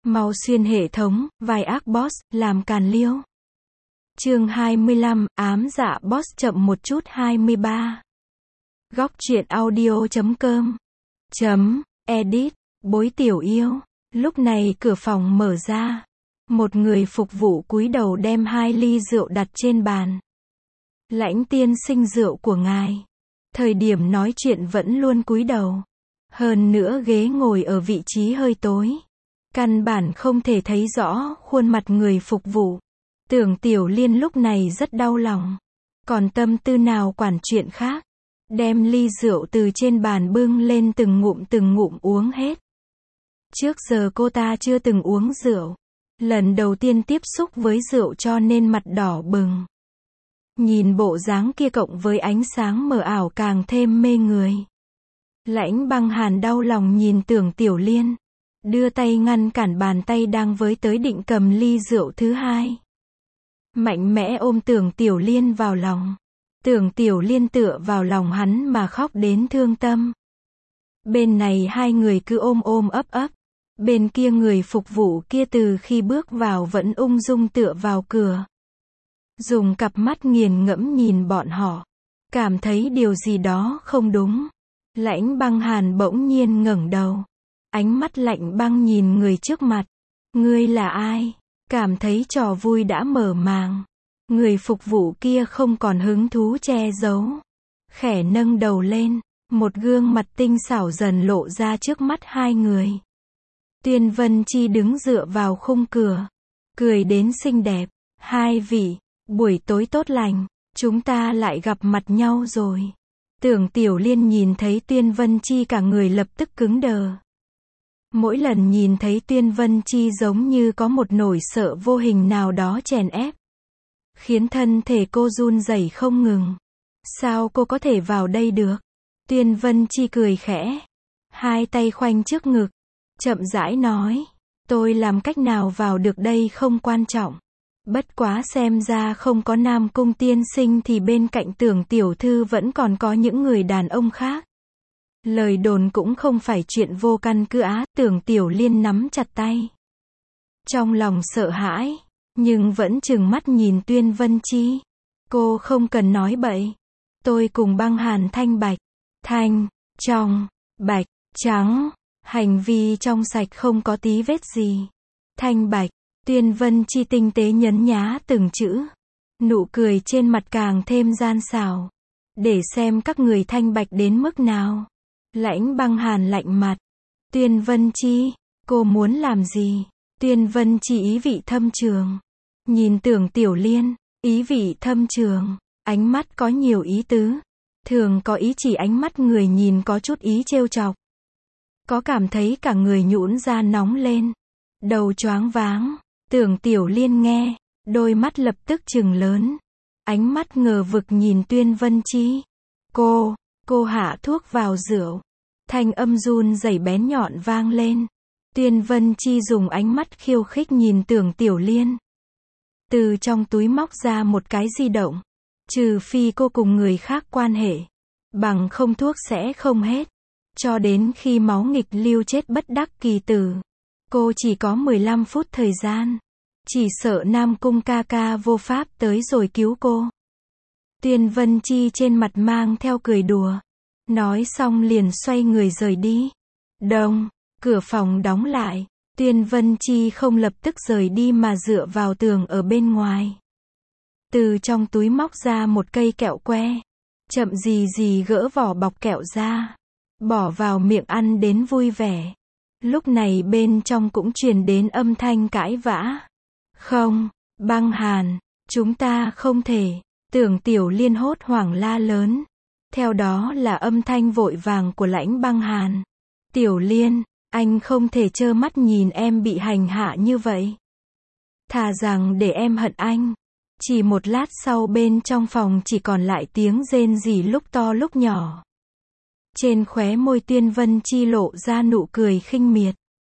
Mau xuyên hệ thống, vai ác boss, làm càn liêu. Chương 25, ám dạ boss chậm một chút 23. Góc truyện audio.com Edit, bối tiểu yêu. Lúc này cửa phòng mở ra. Một người phục vụ cúi đầu đem 2 ly rượu đặt trên bàn. Lãnh tiên sinh, rượu của ngài. Thời điểm nói chuyện vẫn luôn cúi đầu. Hơn nữa ghế ngồi ở vị trí hơi tối. Căn bản không thể thấy rõ khuôn mặt người phục vụ. Tưởng Tiểu Liên lúc này rất đau lòng. Còn tâm tư nào quản chuyện khác. Đem ly rượu từ trên bàn bưng lên từng ngụm uống hết. Trước giờ cô ta chưa từng uống rượu. Lần đầu tiên tiếp xúc với rượu cho nên mặt đỏ bừng. Nhìn bộ dáng kia cộng với ánh sáng mờ ảo càng thêm mê người. Lãnh Băng Hàn đau lòng nhìn Tưởng Tiểu Liên. Đưa tay ngăn cản bàn tay đang với tới định cầm ly rượu thứ hai. Mạnh mẽ ôm Tưởng Tiểu Liên vào lòng. Tưởng Tiểu Liên tựa vào lòng hắn mà khóc đến thương tâm. Bên này hai người cứ ôm ấp. Bên kia người phục vụ kia từ khi bước vào vẫn ung dung tựa vào cửa. Dùng cặp mắt nghiền ngẫm nhìn bọn họ. Cảm thấy điều gì đó không đúng. Lãnh Băng Hàn bỗng nhiên ngẩng đầu. Ánh mắt lạnh băng nhìn người trước mặt. Ngươi là ai? Cảm thấy trò vui đã mở màng. Người phục vụ kia không còn hứng thú che giấu. Khẽ nâng đầu lên. Một gương mặt tinh xảo dần lộ ra trước mắt hai người. Tuyên Vân Chi đứng dựa vào khung cửa. Cười đến xinh đẹp. Hai vị, buổi tối tốt lành. Chúng ta lại gặp mặt nhau rồi. Tưởng Tiểu Liên nhìn thấy Tuyên Vân Chi cả người lập tức cứng đờ. Mỗi lần nhìn thấy Tuyên Vân Chi giống như có một nỗi sợ vô hình nào đó chèn ép. Khiến thân thể cô run rẩy không ngừng. Sao cô có thể vào đây được? Tuyên Vân Chi cười khẽ. Hai tay khoanh trước ngực. Chậm rãi nói. Tôi làm cách nào vào được đây không quan trọng. Bất quá xem ra không có Nam Cung tiên sinh thì bên cạnh Tưởng tiểu thư vẫn còn có những người đàn ông khác. Lời đồn cũng không phải chuyện vô căn cứ á. Tưởng Tiểu Liên nắm chặt tay. Trong lòng sợ hãi. Nhưng vẫn trừng mắt nhìn Tuyên Vân Chi. Cô không cần nói bậy. Tôi cùng Băng Hàn thanh bạch. Thanh, trong, bạch, trắng. Hành vi trong sạch không có tí vết gì. Thanh bạch. Tuyên Vân Chi tinh tế nhấn nhá từng chữ. Nụ cười trên mặt càng thêm gian xảo. Để xem các người thanh bạch đến mức nào. Lãnh Băng Hàn lạnh mặt. Tuyên Vân Chi, cô muốn làm gì? Tuyên Vân Chi ý vị thâm trường. Nhìn Tưởng Tiểu Liên, ý vị thâm trường. Ánh mắt có nhiều ý tứ. Thường có ý chỉ ánh mắt người nhìn có chút ý trêu chọc. Có cảm thấy cả người nhũn ra nóng lên. Đầu choáng váng. Tưởng Tiểu Liên nghe, đôi mắt lập tức trừng lớn. Ánh mắt ngờ vực nhìn Tuyên Vân Chi. Cô hạ thuốc vào rượu. Thanh âm run rẩy bén nhọn vang lên. Tuyên Vân Chi dùng ánh mắt khiêu khích nhìn Tưởng Tiểu Liên. Từ trong túi móc ra một cái di động. Trừ phi cô cùng người khác quan hệ. Bằng không thuốc sẽ không hết. Cho đến khi máu nghịch lưu chết bất đắc kỳ tử. Cô chỉ có 15 phút thời gian. Chỉ sợ Nam Cung ca ca vô pháp tới rồi cứu cô. Tuyên Vân Chi trên mặt mang theo cười đùa. Nói xong liền xoay người rời đi. Đông, cửa phòng đóng lại. Tuyên Vân Chi không lập tức rời đi mà dựa vào tường ở bên ngoài. Từ trong túi móc ra một cây kẹo que. Chậm gì gỡ vỏ bọc kẹo ra. Bỏ vào miệng ăn đến vui vẻ. Lúc này bên trong cũng truyền đến âm thanh cãi vã. Không, Băng Hàn, chúng ta không thể. Tưởng Tiểu Liên hốt hoảng la lớn. Theo đó là âm thanh vội vàng của Lãnh Băng Hàn. Tiểu Liên, anh không thể trơ mắt nhìn em bị hành hạ như vậy. Thà rằng để em hận anh. Chỉ một lát sau bên trong phòng chỉ còn lại tiếng rên rỉ lúc to lúc nhỏ. Trên khóe môi Tuyên Vân Chi lộ ra nụ cười khinh miệt.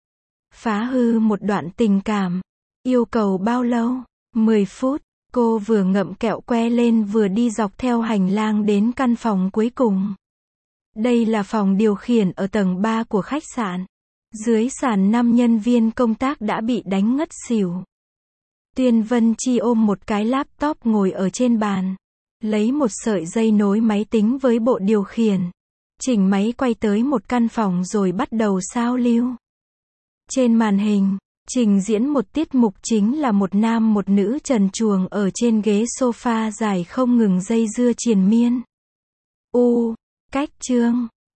Phá hư một đoạn tình cảm. Yêu cầu bao lâu? 10 phút. Cô vừa ngậm kẹo que lên vừa đi dọc theo hành lang đến căn phòng cuối cùng. Đây là phòng điều khiển ở tầng 3 của khách sạn. Dưới sàn 5 nhân viên công tác đã bị đánh ngất xỉu. Tuyên Vân Chi ôm một cái laptop ngồi ở trên bàn. Lấy một sợi dây nối máy tính với bộ điều khiển. Chỉnh máy quay tới một căn phòng rồi bắt đầu sao lưu. Trên màn hình, trình diễn một tiết mục chính là một nam một nữ trần truồng ở trên ghế sofa dài không ngừng dây dưa triền miên. Cách chương